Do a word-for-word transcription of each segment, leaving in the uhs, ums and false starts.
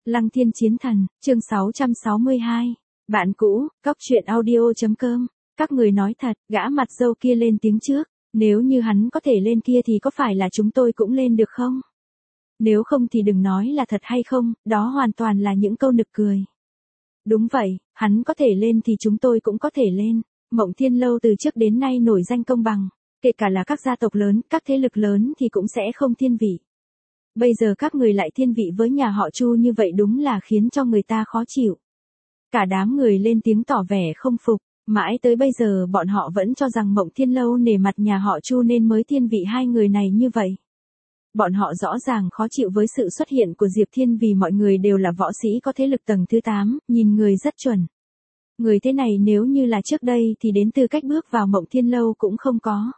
Lăng Thiên Chiến Thần, chương sáu trăm sáu mươi hai. Bạn cũ, cóc truyện audio.com. Các người nói thật, gã mặt dâu kia lên tiếng trước. Nếu như hắn có thể lên kia thì có phải là chúng tôi cũng lên được không? Nếu không thì đừng nói là thật hay không, đó hoàn toàn là những câu nực cười. Đúng vậy, hắn có thể lên thì chúng tôi cũng có thể lên. Mộng Thiên Lâu từ trước đến nay nổi danh công bằng. Kể cả là các gia tộc lớn, các thế lực lớn thì cũng sẽ không thiên vị. Bây giờ các người lại thiên vị với nhà họ Chu như vậy đúng là khiến cho người ta khó chịu. Cả đám người lên tiếng tỏ vẻ không phục, mãi tới bây giờ bọn họ vẫn cho rằng Mộng Thiên Lâu nể mặt nhà họ Chu nên mới thiên vị hai người này như vậy. Bọn họ rõ ràng khó chịu với sự xuất hiện của Diệp Thiên vì mọi người đều là võ sĩ có thế lực tầng thứ tám, nhìn người rất chuẩn. Người thế này nếu như là trước đây thì đến tư cách bước vào Mộng Thiên Lâu cũng không có.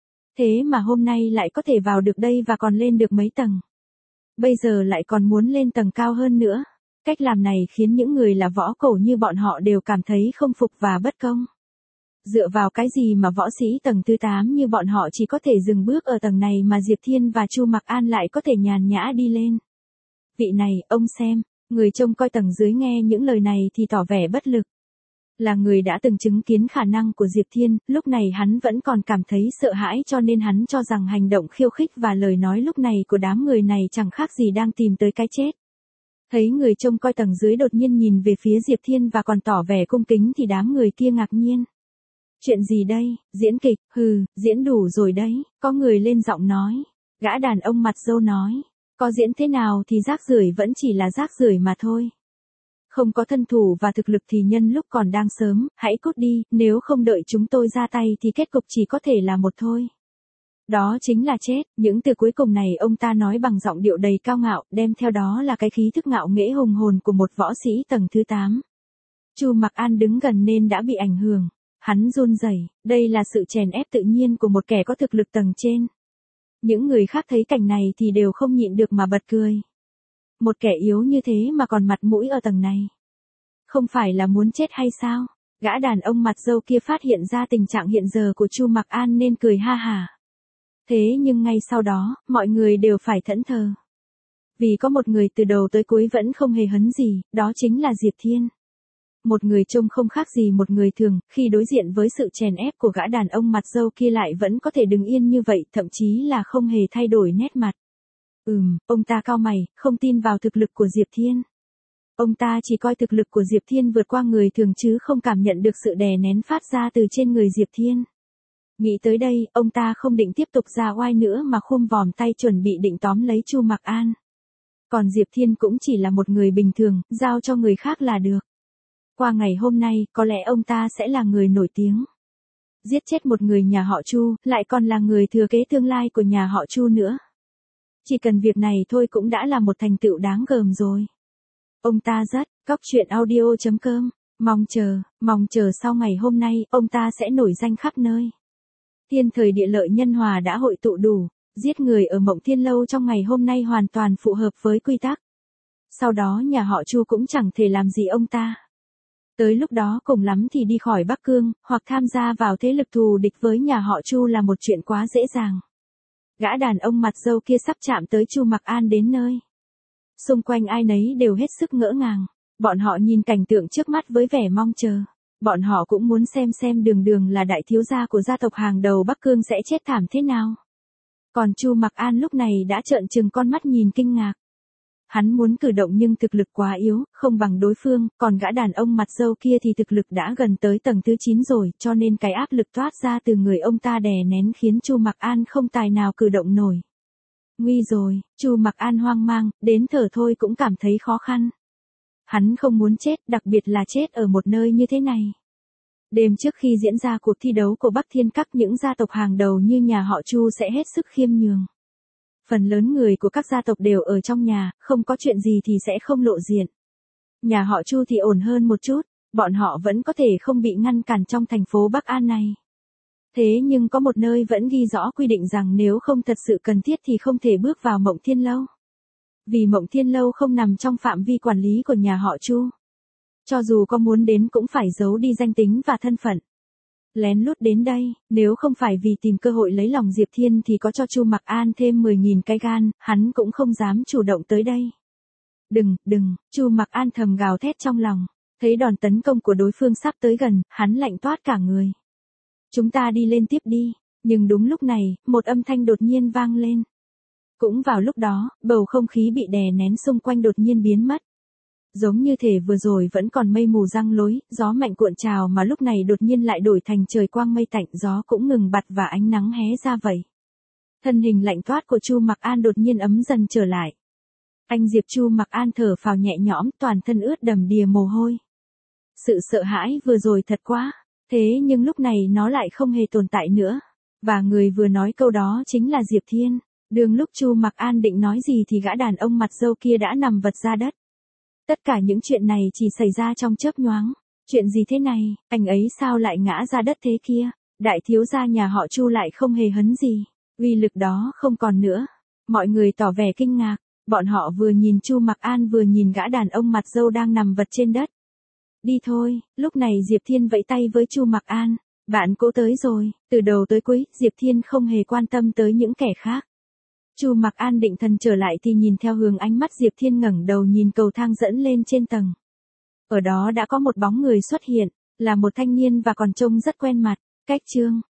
Thế mà hôm nay lại có thể vào được đây và còn lên được mấy tầng. Bây giờ lại còn muốn lên tầng cao hơn nữa. Cách làm này khiến những người là võ cổ như bọn họ đều cảm thấy không phục và bất công. Dựa vào cái gì mà võ sĩ tầng thứ tám như bọn họ chỉ có thể dừng bước ở tầng này mà Diệp Thiên và Chu Mặc An lại có thể nhàn nhã đi lên. Vị này, ông xem, người trông coi tầng dưới nghe những lời này thì tỏ vẻ bất lực. Là người đã từng chứng kiến khả năng của Diệp Thiên, lúc này hắn vẫn còn cảm thấy sợ hãi cho nên hắn cho rằng hành động khiêu khích và lời nói lúc này của đám người này chẳng khác gì đang tìm tới cái chết. Thấy người trông coi tầng dưới đột nhiên nhìn về phía Diệp Thiên và còn tỏ vẻ cung kính thì đám người kia ngạc nhiên. Chuyện gì đây, diễn kịch, hừ, diễn đủ rồi đấy, có người lên giọng nói. Gã đàn ông mặt râu nói, có diễn thế nào thì rác rưởi vẫn chỉ là rác rưởi mà thôi. Không có thân thủ và thực lực thì nhân lúc còn đang sớm, hãy cút đi, nếu không đợi chúng tôi ra tay thì kết cục chỉ có thể là một thôi. Đó chính là chết, những từ cuối cùng này ông ta nói bằng giọng điệu đầy cao ngạo, đem theo đó là cái khí thức ngạo nghễ hùng hồn của một võ sĩ tầng thứ tám. Chu Mặc An đứng gần nên đã bị ảnh hưởng, hắn run rẩy, đây là sự chèn ép tự nhiên của một kẻ có thực lực tầng trên. Những người khác thấy cảnh này thì đều không nhịn được mà bật cười. Một kẻ yếu như thế mà còn mặt mũi ở tầng này. Không phải là muốn chết hay sao? Gã đàn ông mặt râu kia phát hiện ra tình trạng hiện giờ của Chu Mặc An nên cười ha hả. Thế nhưng ngay sau đó, mọi người đều phải thẫn thờ. Vì có một người từ đầu tới cuối vẫn không hề hấn gì, đó chính là Diệp Thiên. Một người trông không khác gì một người thường, khi đối diện với sự chèn ép của gã đàn ông mặt râu kia lại vẫn có thể đứng yên như vậy, thậm chí là không hề thay đổi nét mặt. Ừm, ông ta cau mày, không tin vào thực lực của Diệp Thiên. Ông ta chỉ coi thực lực của Diệp Thiên vượt qua người thường chứ không cảm nhận được sự đè nén phát ra từ trên người Diệp Thiên. Nghĩ tới đây, ông ta không định tiếp tục ra oai nữa mà khum vòm tay chuẩn bị định tóm lấy Chu Mặc An. Còn Diệp Thiên cũng chỉ là một người bình thường, giao cho người khác là được. Qua ngày hôm nay, có lẽ ông ta sẽ là người nổi tiếng. Giết chết một người nhà họ Chu, lại còn là người thừa kế tương lai của nhà họ Chu nữa. Chỉ cần việc này thôi cũng đã là một thành tựu đáng gờm rồi. Ông ta rất, cóc truyện audio.com, mong chờ, mong chờ sau ngày hôm nay, ông ta sẽ nổi danh khắp nơi. Thiên thời địa lợi nhân hòa đã hội tụ đủ, giết người ở Mộng Thiên Lâu trong ngày hôm nay hoàn toàn phù hợp với quy tắc. Sau đó nhà họ Chu cũng chẳng thể làm gì ông ta. Tới lúc đó cùng lắm thì đi khỏi Bắc Cương, hoặc tham gia vào thế lực thù địch với nhà họ Chu là một chuyện quá dễ dàng. Gã đàn ông mặt râu kia sắp chạm tới Chu Mặc An đến nơi. Xung quanh ai nấy đều hết sức ngỡ ngàng, bọn họ nhìn cảnh tượng trước mắt với vẻ mong chờ. Bọn họ cũng muốn xem xem Đường Đường là đại thiếu gia của gia tộc hàng đầu Bắc Cương sẽ chết thảm thế nào. Còn Chu Mặc An lúc này đã trợn trừng con mắt nhìn kinh ngạc. Hắn muốn cử động nhưng thực lực quá yếu, không bằng đối phương, còn gã đàn ông mặt râu kia thì thực lực đã gần tới tầng thứ chín rồi, cho nên cái áp lực toát ra từ người ông ta đè nén khiến Chu Mặc An không tài nào cử động nổi. Nguy rồi, Chu Mặc An hoang mang, đến thở thôi cũng cảm thấy khó khăn. Hắn không muốn chết, đặc biệt là chết ở một nơi như thế này. Đêm trước khi diễn ra cuộc thi đấu của Bắc Thiên Các, những gia tộc hàng đầu như nhà họ Chu sẽ hết sức khiêm nhường. Phần lớn người của các gia tộc đều ở trong nhà, không có chuyện gì thì sẽ không lộ diện. Nhà họ Chu thì ổn hơn một chút, bọn họ vẫn có thể không bị ngăn cản trong thành phố Bắc An này. Thế nhưng có một nơi vẫn ghi rõ quy định rằng nếu không thật sự cần thiết thì không thể bước vào Mộng Thiên Lâu. Vì Mộng Thiên Lâu không nằm trong phạm vi quản lý của nhà họ Chu. Cho dù có muốn đến cũng phải giấu đi danh tính và thân phận. Lén lút đến đây, nếu không phải vì tìm cơ hội lấy lòng Diệp Thiên thì có cho Chu Mặc An thêm mười nghìn cái gan, hắn cũng không dám chủ động tới đây. Đừng, đừng, Chu Mặc An thầm gào thét trong lòng, thấy đòn tấn công của đối phương sắp tới gần, hắn lạnh toát cả người. Chúng ta đi lên tiếp đi, nhưng đúng lúc này, một âm thanh đột nhiên vang lên. Cũng vào lúc đó, bầu không khí bị đè nén xung quanh đột nhiên biến mất. Giống như thể vừa rồi vẫn còn mây mù răng lối, gió mạnh cuộn trào mà lúc này đột nhiên lại đổi thành trời quang mây tạnh, gió cũng ngừng bặt và ánh nắng hé ra vậy. Thân hình lạnh toát của Chu Mặc An đột nhiên ấm dần trở lại. Anh Diệp Chu Mặc An thở phào nhẹ nhõm, toàn thân ướt đầm đìa mồ hôi. Sự sợ hãi vừa rồi thật quá, thế nhưng lúc này nó lại không hề tồn tại nữa. Và người vừa nói câu đó chính là Diệp Thiên. Đường lúc Chu Mặc An định nói gì thì gã đàn ông mặt râu kia đã nằm vật ra đất. Tất cả những chuyện này chỉ xảy ra trong chớp nhoáng. Chuyện gì thế này, anh ấy sao lại ngã ra đất thế kia? Đại thiếu gia nhà họ Chu lại không hề hấn gì. Uy lực đó không còn nữa. Mọi người tỏ vẻ kinh ngạc. Bọn họ vừa nhìn Chu Mặc An vừa nhìn gã đàn ông mặt râu đang nằm vật trên đất. Đi thôi, lúc này Diệp Thiên vẫy tay với Chu Mặc An. Bạn cố tới rồi, từ đầu tới cuối, Diệp Thiên không hề quan tâm tới những kẻ khác. Chu Mặc An định thần trở lại thì nhìn theo hướng ánh mắt Diệp Thiên ngẩng đầu nhìn cầu thang dẫn lên trên tầng. Ở đó đã có một bóng người xuất hiện, là một thanh niên và còn trông rất quen mặt. Cách Trương,